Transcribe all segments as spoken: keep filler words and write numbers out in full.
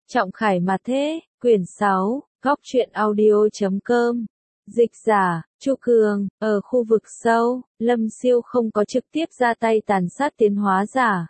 Trọng Khải mà thế, quyển sáu, góc truyện audio chấm com. Dịch giả, Chu Cường, ở khu vực sâu, Lâm Siêu không có trực tiếp ra tay tàn sát tiến hóa giả.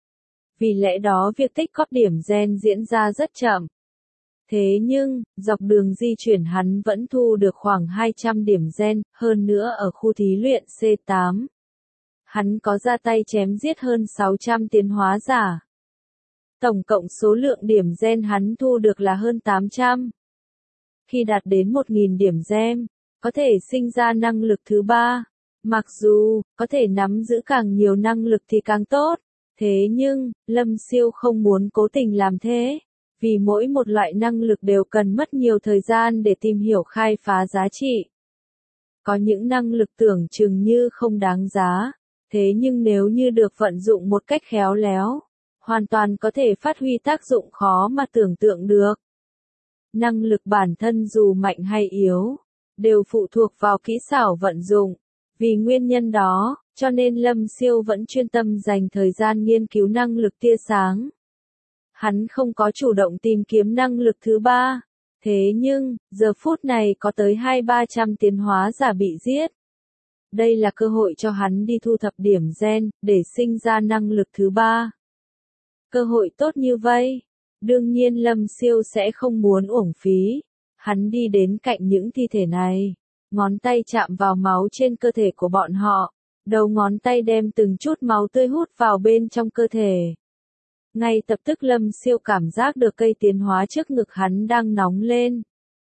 Vì lẽ đó việc tích góp điểm gen diễn ra rất chậm. Thế nhưng, dọc đường di chuyển hắn vẫn thu được khoảng hai trăm điểm gen, hơn nữa ở khu thí luyện C tám. Hắn có ra tay chém giết hơn sáu trăm tiến hóa giả. Tổng cộng số lượng điểm gen hắn thu được là hơn tám trăm. Khi đạt đến một nghìn điểm gen, có thể sinh ra năng lực thứ ba. Mặc dù, có thể nắm giữ càng nhiều năng lực thì càng tốt. Thế nhưng, Lâm Siêu không muốn cố tình làm thế. Vì mỗi một loại năng lực đều cần mất nhiều thời gian để tìm hiểu khai phá giá trị. Có những năng lực tưởng chừng như không đáng giá. Thế nhưng nếu như được vận dụng một cách khéo léo, hoàn toàn có thể phát huy tác dụng khó mà tưởng tượng được. Năng lực bản thân dù mạnh hay yếu, đều phụ thuộc vào kỹ xảo vận dụng. Vì nguyên nhân đó, cho nên Lâm Siêu vẫn chuyên tâm dành thời gian nghiên cứu năng lực tia sáng. Hắn không có chủ động tìm kiếm năng lực thứ ba. Thế nhưng, giờ phút này có tới hai ba trăm tiến hóa giả bị giết. Đây là cơ hội cho hắn đi thu thập điểm gen, để sinh ra năng lực thứ ba. Cơ hội tốt như vậy, đương nhiên Lâm Siêu sẽ không muốn uổng phí. Hắn đi đến cạnh những thi thể này, ngón tay chạm vào máu trên cơ thể của bọn họ, đầu ngón tay đem từng chút máu tươi hút vào bên trong cơ thể. Ngay lập tức Lâm Siêu cảm giác được cây tiến hóa trước ngực hắn đang nóng lên.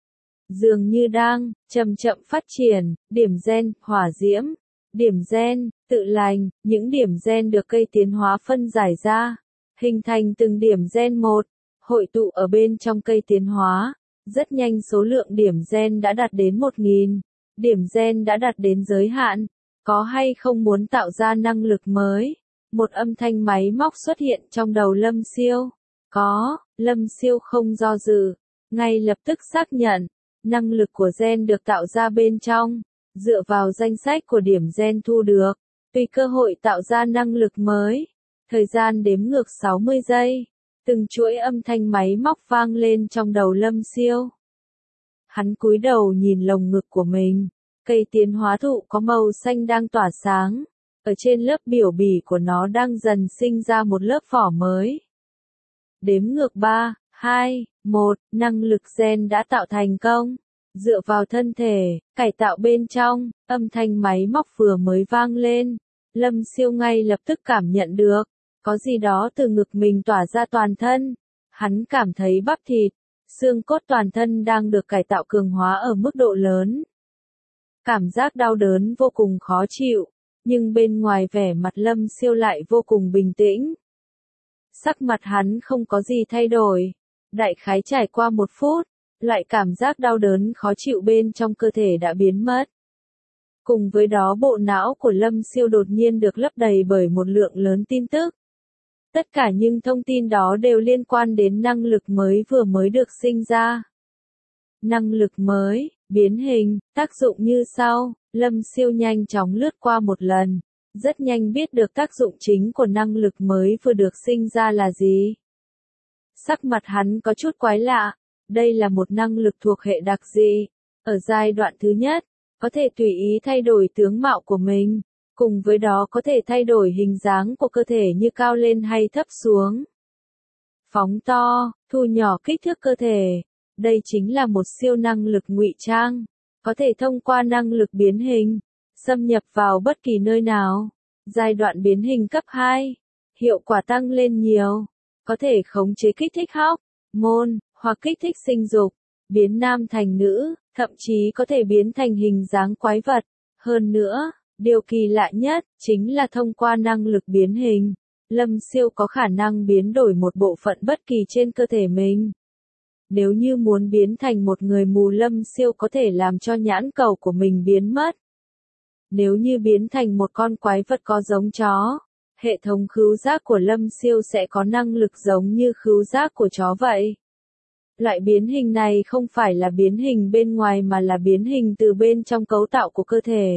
Dường như đang chậm chậm phát triển, điểm gen, hỏa diễm, điểm gen, tự lành, những điểm gen được cây tiến hóa phân giải ra, hình thành từng điểm gen một, hội tụ ở bên trong cây tiến hóa. Rất nhanh số lượng điểm gen đã đạt đến một nghìn, điểm gen đã đạt đến giới hạn, có hay không muốn tạo ra năng lực mới? Một âm thanh máy móc xuất hiện trong đầu Lâm Siêu. Có, Lâm Siêu không do dự, ngay lập tức xác nhận, năng lực của gen được tạo ra bên trong, dựa vào danh sách của điểm gen thu được, tùy cơ hội tạo ra năng lực mới. Thời gian đếm ngược sáu mươi giây, từng chuỗi âm thanh máy móc vang lên trong đầu Lâm Siêu. Hắn cúi đầu nhìn lồng ngực của mình, cây tiến hóa thụ có màu xanh đang tỏa sáng, ở trên lớp biểu bì của nó đang dần sinh ra một lớp vỏ mới. Đếm ngược ba, hai, một, năng lực gen đã tạo thành công. Dựa vào thân thể, cải tạo bên trong, âm thanh máy móc vừa mới vang lên. Lâm Siêu ngay lập tức cảm nhận được, có gì đó từ ngực mình tỏa ra toàn thân. Hắn cảm thấy bắp thịt, xương cốt toàn thân đang được cải tạo cường hóa ở mức độ lớn. Cảm giác đau đớn vô cùng khó chịu, nhưng bên ngoài vẻ mặt Lâm Siêu lại vô cùng bình tĩnh. Sắc mặt hắn không có gì thay đổi. Đại khái trải qua một phút, loại cảm giác đau đớn khó chịu bên trong cơ thể đã biến mất. Cùng với đó bộ não của Lâm Siêu đột nhiên được lấp đầy bởi một lượng lớn tin tức. Tất cả những thông tin đó đều liên quan đến năng lực mới vừa mới được sinh ra. Năng lực mới, biến hình, tác dụng như sau. Lâm Siêu nhanh chóng lướt qua một lần, rất nhanh biết được tác dụng chính của năng lực mới vừa được sinh ra là gì. Sắc mặt hắn có chút quái lạ, đây là một năng lực thuộc hệ đặc dị. Ở giai đoạn thứ nhất, có thể tùy ý thay đổi tướng mạo của mình, cùng với đó có thể thay đổi hình dáng của cơ thể như cao lên hay thấp xuống. Phóng to, thu nhỏ kích thước cơ thể. Đây chính là một siêu năng lực ngụy trang, có thể thông qua năng lực biến hình, xâm nhập vào bất kỳ nơi nào. Giai đoạn biến hình cấp hai, hiệu quả tăng lên nhiều, có thể khống chế kích thích hóc môn, hoặc kích thích sinh dục, biến nam thành nữ, thậm chí có thể biến thành hình dáng quái vật. Hơn nữa, điều kỳ lạ nhất, chính là thông qua năng lực biến hình, Lâm Siêu có khả năng biến đổi một bộ phận bất kỳ trên cơ thể mình. Nếu như muốn biến thành một người mù, Lâm Siêu có thể làm cho nhãn cầu của mình biến mất. Nếu như biến thành một con quái vật có giống chó, hệ thống khứu giác của Lâm Siêu sẽ có năng lực giống như khứu giác của chó vậy. Loại biến hình này không phải là biến hình bên ngoài mà là biến hình từ bên trong cấu tạo của cơ thể.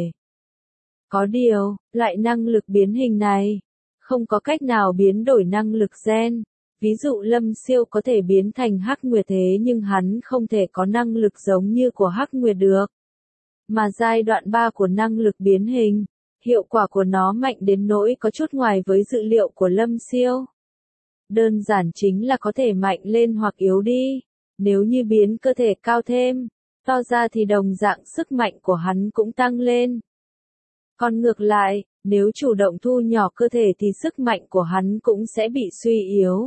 Có điều, loại năng lực biến hình này không có cách nào biến đổi năng lực gen. Ví dụ Lâm Siêu có thể biến thành Hắc Nguyệt thế nhưng hắn không thể có năng lực giống như của Hắc Nguyệt được. Mà giai đoạn ba của năng lực biến hình, hiệu quả của nó mạnh đến nỗi có chút ngoài với dự liệu của Lâm Siêu. Đơn giản chính là có thể mạnh lên hoặc yếu đi. Nếu như biến cơ thể cao thêm, to ra thì đồng dạng sức mạnh của hắn cũng tăng lên. Còn ngược lại, nếu chủ động thu nhỏ cơ thể thì sức mạnh của hắn cũng sẽ bị suy yếu.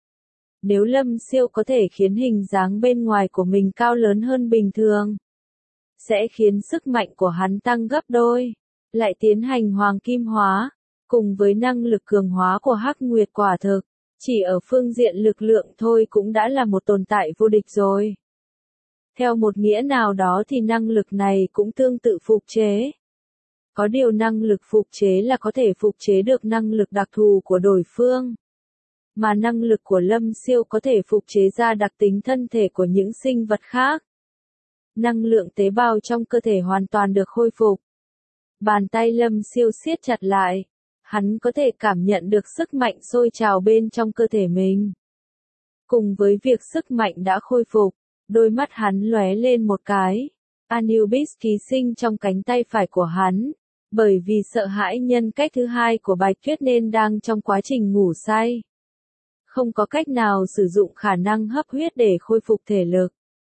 Nếu Lâm Siêu có thể khiến hình dáng bên ngoài của mình cao lớn hơn bình thường, sẽ khiến sức mạnh của hắn tăng gấp đôi, lại tiến hành hoàng kim hóa, cùng với năng lực cường hóa của Hắc Nguyệt quả thực, chỉ ở phương diện lực lượng thôi cũng đã là một tồn tại vô địch rồi. Theo một nghĩa nào đó thì năng lực này cũng tương tự phục chế. Có điều năng lực phục chế là có thể phục chế được năng lực đặc thù của đối phương. Mà năng lực của Lâm Siêu có thể phục chế ra đặc tính thân thể của những sinh vật khác. Năng lượng tế bào trong cơ thể hoàn toàn được khôi phục. Bàn tay Lâm Siêu siết chặt lại. Hắn có thể cảm nhận được sức mạnh sôi trào bên trong cơ thể mình. Cùng với việc sức mạnh đã khôi phục, đôi mắt hắn lóe lên một cái. Anubis ký sinh trong cánh tay phải của hắn. Bởi vì sợ hãi nhân cách thứ hai của Bạch Tuyết nên đang trong quá trình ngủ say. Không có cách nào sử dụng khả năng hấp huyết để khôi phục thể lực.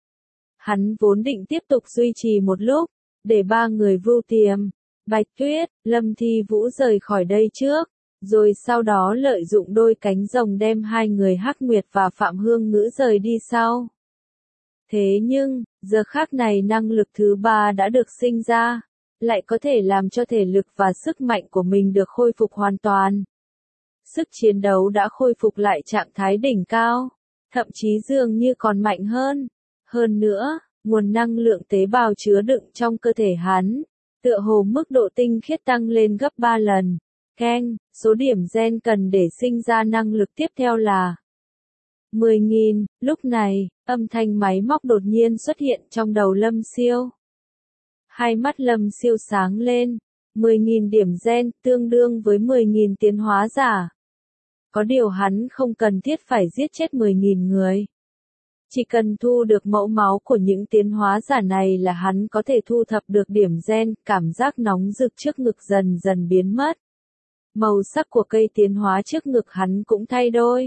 Hắn vốn định tiếp tục duy trì một lúc, để ba người Vưu Tiềm, Bạch Tuyết, Lâm Thi Vũ rời khỏi đây trước, rồi sau đó lợi dụng đôi cánh rồng đem hai người Hắc Nguyệt và Phạm Hương Ngữ rời đi sau. Thế nhưng, giờ khắc này năng lực thứ ba đã được sinh ra, lại có thể làm cho thể lực và sức mạnh của mình được khôi phục hoàn toàn. Sức chiến đấu đã khôi phục lại trạng thái đỉnh cao, thậm chí dường như còn mạnh hơn. Hơn nữa, nguồn năng lượng tế bào chứa đựng trong cơ thể hắn, tựa hồ mức độ tinh khiết tăng lên gấp ba lần. Keng, số điểm gen cần để sinh ra năng lực tiếp theo là mười nghìn. Lúc này, âm thanh máy móc đột nhiên xuất hiện trong đầu Lâm Siêu. Hai mắt Lâm Siêu sáng lên. mười nghìn điểm gen tương đương với mười nghìn tiến hóa giả. Có điều hắn không cần thiết phải giết chết mười nghìn người. Chỉ cần thu được mẫu máu của những tiến hóa giả này là hắn có thể thu thập được điểm gen, cảm giác nóng rực trước ngực dần dần biến mất. Màu sắc của cây tiến hóa trước ngực hắn cũng thay đổi.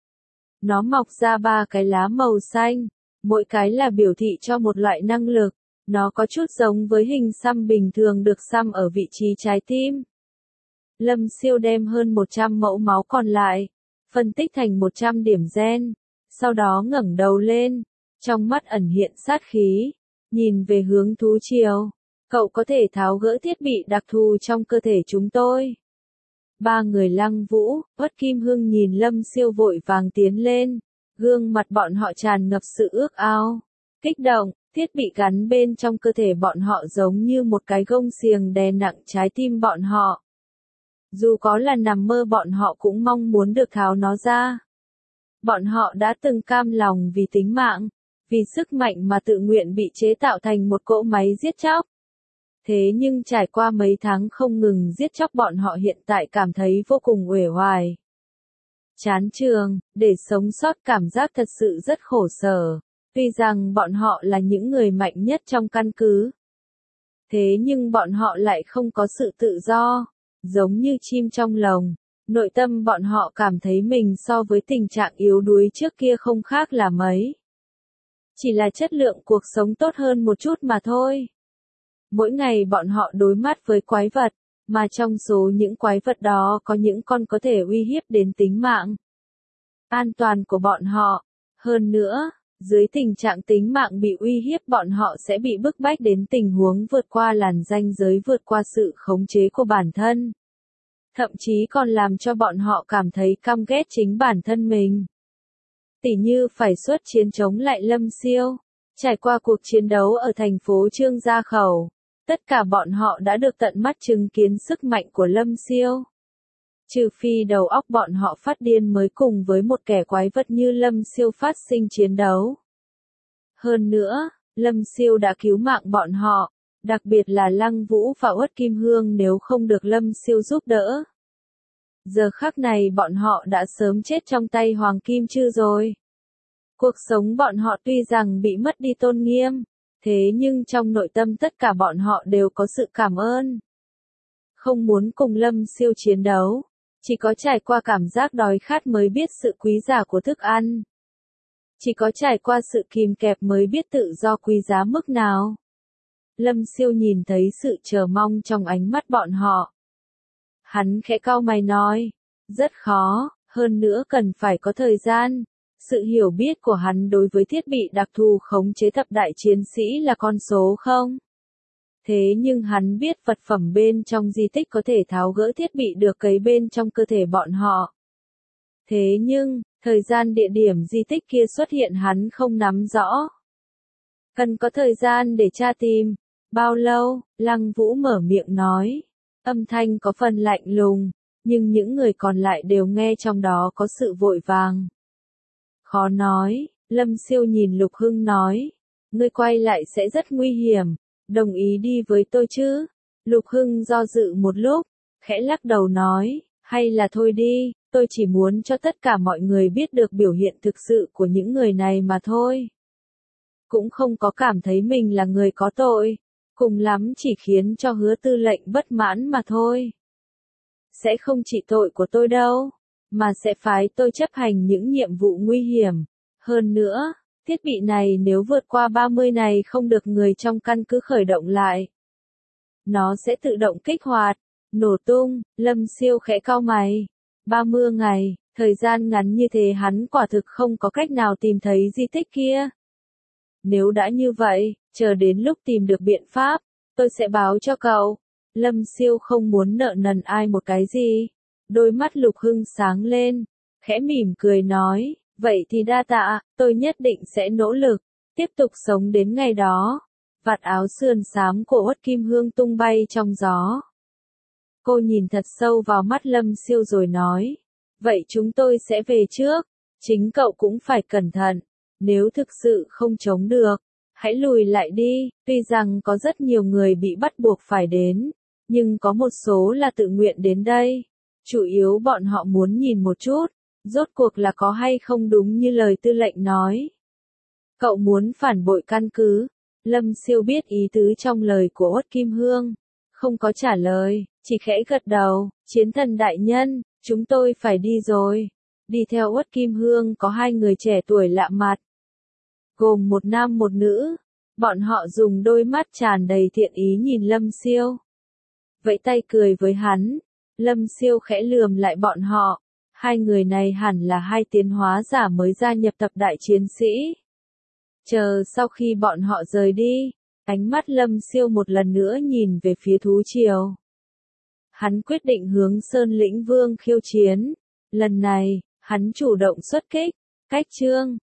Nó mọc ra ba cái lá màu xanh, mỗi cái là biểu thị cho một loại năng lực. Nó có chút giống với hình xăm bình thường được xăm ở vị trí trái tim. Lâm Siêu đem hơn một trăm mẫu máu còn lại, phân tích thành một trăm điểm gen, sau đó ngẩng đầu lên, trong mắt ẩn hiện sát khí, nhìn về hướng thú triều. Cậu có thể tháo gỡ thiết bị đặc thù trong cơ thể chúng tôi. Ba người Lăng Vũ, Uất Kim Hưng nhìn Lâm Siêu vội vàng tiến lên, gương mặt bọn họ tràn ngập sự ước ao, kích động. Thiết bị gắn bên trong cơ thể bọn họ giống như một cái gông xiềng đè nặng trái tim bọn họ. Dù có là nằm mơ bọn họ cũng mong muốn được tháo nó ra. Bọn họ đã từng cam lòng vì tính mạng, vì sức mạnh mà tự nguyện bị chế tạo thành một cỗ máy giết chóc. Thế nhưng trải qua mấy tháng không ngừng giết chóc bọn họ hiện tại cảm thấy vô cùng uể oải. Chán trường, để sống sót cảm giác thật sự rất khổ sở. Tuy rằng bọn họ là những người mạnh nhất trong căn cứ. Thế nhưng bọn họ lại không có sự tự do, giống như chim trong lồng. Nội tâm bọn họ cảm thấy mình so với tình trạng yếu đuối trước kia không khác là mấy. Chỉ là chất lượng cuộc sống tốt hơn một chút mà thôi. Mỗi ngày bọn họ đối mặt với quái vật, mà trong số những quái vật đó có những con có thể uy hiếp đến tính mạng, an toàn của bọn họ. Hơn nữa, dưới tình trạng tính mạng bị uy hiếp bọn họ sẽ bị bức bách đến tình huống vượt qua làn ranh giới vượt qua sự khống chế của bản thân. Thậm chí còn làm cho bọn họ cảm thấy căm ghét chính bản thân mình. Tỉ như phải xuất chiến chống lại Lâm Siêu. Trải qua cuộc chiến đấu ở thành phố Trương Gia Khẩu, tất cả bọn họ đã được tận mắt chứng kiến sức mạnh của Lâm Siêu. Trừ phi đầu óc bọn họ phát điên mới cùng với một kẻ quái vật như Lâm Siêu phát sinh chiến đấu. Hơn nữa, Lâm Siêu đã cứu mạng bọn họ, đặc biệt là Lăng Vũ và Uất Kim Hương nếu không được Lâm Siêu giúp đỡ. Giờ khắc này bọn họ đã sớm chết trong tay Hoàng Kim Chư rồi. Cuộc sống bọn họ tuy rằng bị mất đi tôn nghiêm, thế nhưng trong nội tâm tất cả bọn họ đều có sự cảm ơn. Không muốn cùng Lâm Siêu chiến đấu, chỉ có trải qua cảm giác đói khát mới biết sự quý giá của thức ăn. Chỉ có trải qua sự kìm kẹp mới biết tự do quý giá mức nào. Lâm Siêu nhìn thấy sự chờ mong trong ánh mắt bọn họ. Hắn khẽ cau mày nói, rất khó, hơn nữa cần phải có thời gian. Sự hiểu biết của hắn đối với thiết bị đặc thù khống chế thập đại chiến sĩ là con số không. Thế nhưng hắn biết vật phẩm bên trong di tích có thể tháo gỡ thiết bị được cấy bên trong cơ thể bọn họ. Thế nhưng, thời gian địa điểm di tích kia xuất hiện hắn không nắm rõ. Cần có thời gian để tra tìm. Bao lâu? Lăng Vũ mở miệng nói. Âm thanh có phần lạnh lùng, nhưng những người còn lại đều nghe trong đó có sự vội vàng. Khó nói, Lâm Siêu nhìn Lục Hưng nói. Ngươi quay lại sẽ rất nguy hiểm, đồng ý đi với tôi chứ? Lục Hưng do dự một lúc, khẽ lắc đầu nói, hay là thôi đi, tôi chỉ muốn cho tất cả mọi người biết được biểu hiện thực sự của những người này mà thôi. Cũng không có cảm thấy mình là người có tội, cùng lắm chỉ khiến cho Hứa tư lệnh bất mãn mà thôi. Sẽ không chỉ tội của tôi đâu, mà sẽ phái tôi chấp hành những nhiệm vụ nguy hiểm. Hơn nữa, thiết bị này nếu vượt qua ba mươi này không được người trong căn cứ khởi động lại, nó sẽ tự động kích hoạt, nổ tung. Lâm Siêu khẽ cau mày. ba mươi ngày, thời gian ngắn như thế hắn quả thực không có cách nào tìm thấy di tích kia. Nếu đã như vậy, chờ đến lúc tìm được biện pháp, tôi sẽ báo cho cậu. Lâm Siêu không muốn nợ nần ai một cái gì. Đôi mắt Lục Hưng sáng lên, khẽ mỉm cười nói, vậy thì đa tạ, tôi nhất định sẽ nỗ lực, tiếp tục sống đến ngày đó. Vạt áo sườn xám của Uất Kim Hương tung bay trong gió. Cô nhìn thật sâu vào mắt Lâm Siêu rồi nói, vậy chúng tôi sẽ về trước, chính cậu cũng phải cẩn thận, nếu thực sự không chống được, hãy lùi lại đi. Tuy rằng có rất nhiều người bị bắt buộc phải đến, nhưng có một số là tự nguyện đến đây. Chủ yếu bọn họ muốn nhìn một chút, rốt cuộc là có hay không đúng như lời tư lệnh nói. Cậu muốn phản bội căn cứ? Lâm Siêu biết ý tứ trong lời của Uất Kim Hương, không có trả lời, chỉ khẽ gật đầu. Chiến thần đại nhân, chúng tôi phải đi rồi. Đi theo Uất Kim Hương có hai người trẻ tuổi lạ mặt, gồm một nam một nữ. Bọn họ dùng đôi mắt tràn đầy thiện ý nhìn Lâm Siêu, vẫy tay cười với hắn. Lâm Siêu khẽ lườm lại bọn họ. Hai người này hẳn là hai tiến hóa giả mới gia nhập thập đại chiến sĩ. Chờ sau khi bọn họ rời đi, ánh mắt Lâm Siêu một lần nữa nhìn về phía thú triều. Hắn quyết định hướng Sơn Lĩnh Vương khiêu chiến. Lần này, hắn chủ động xuất kích. Cách chương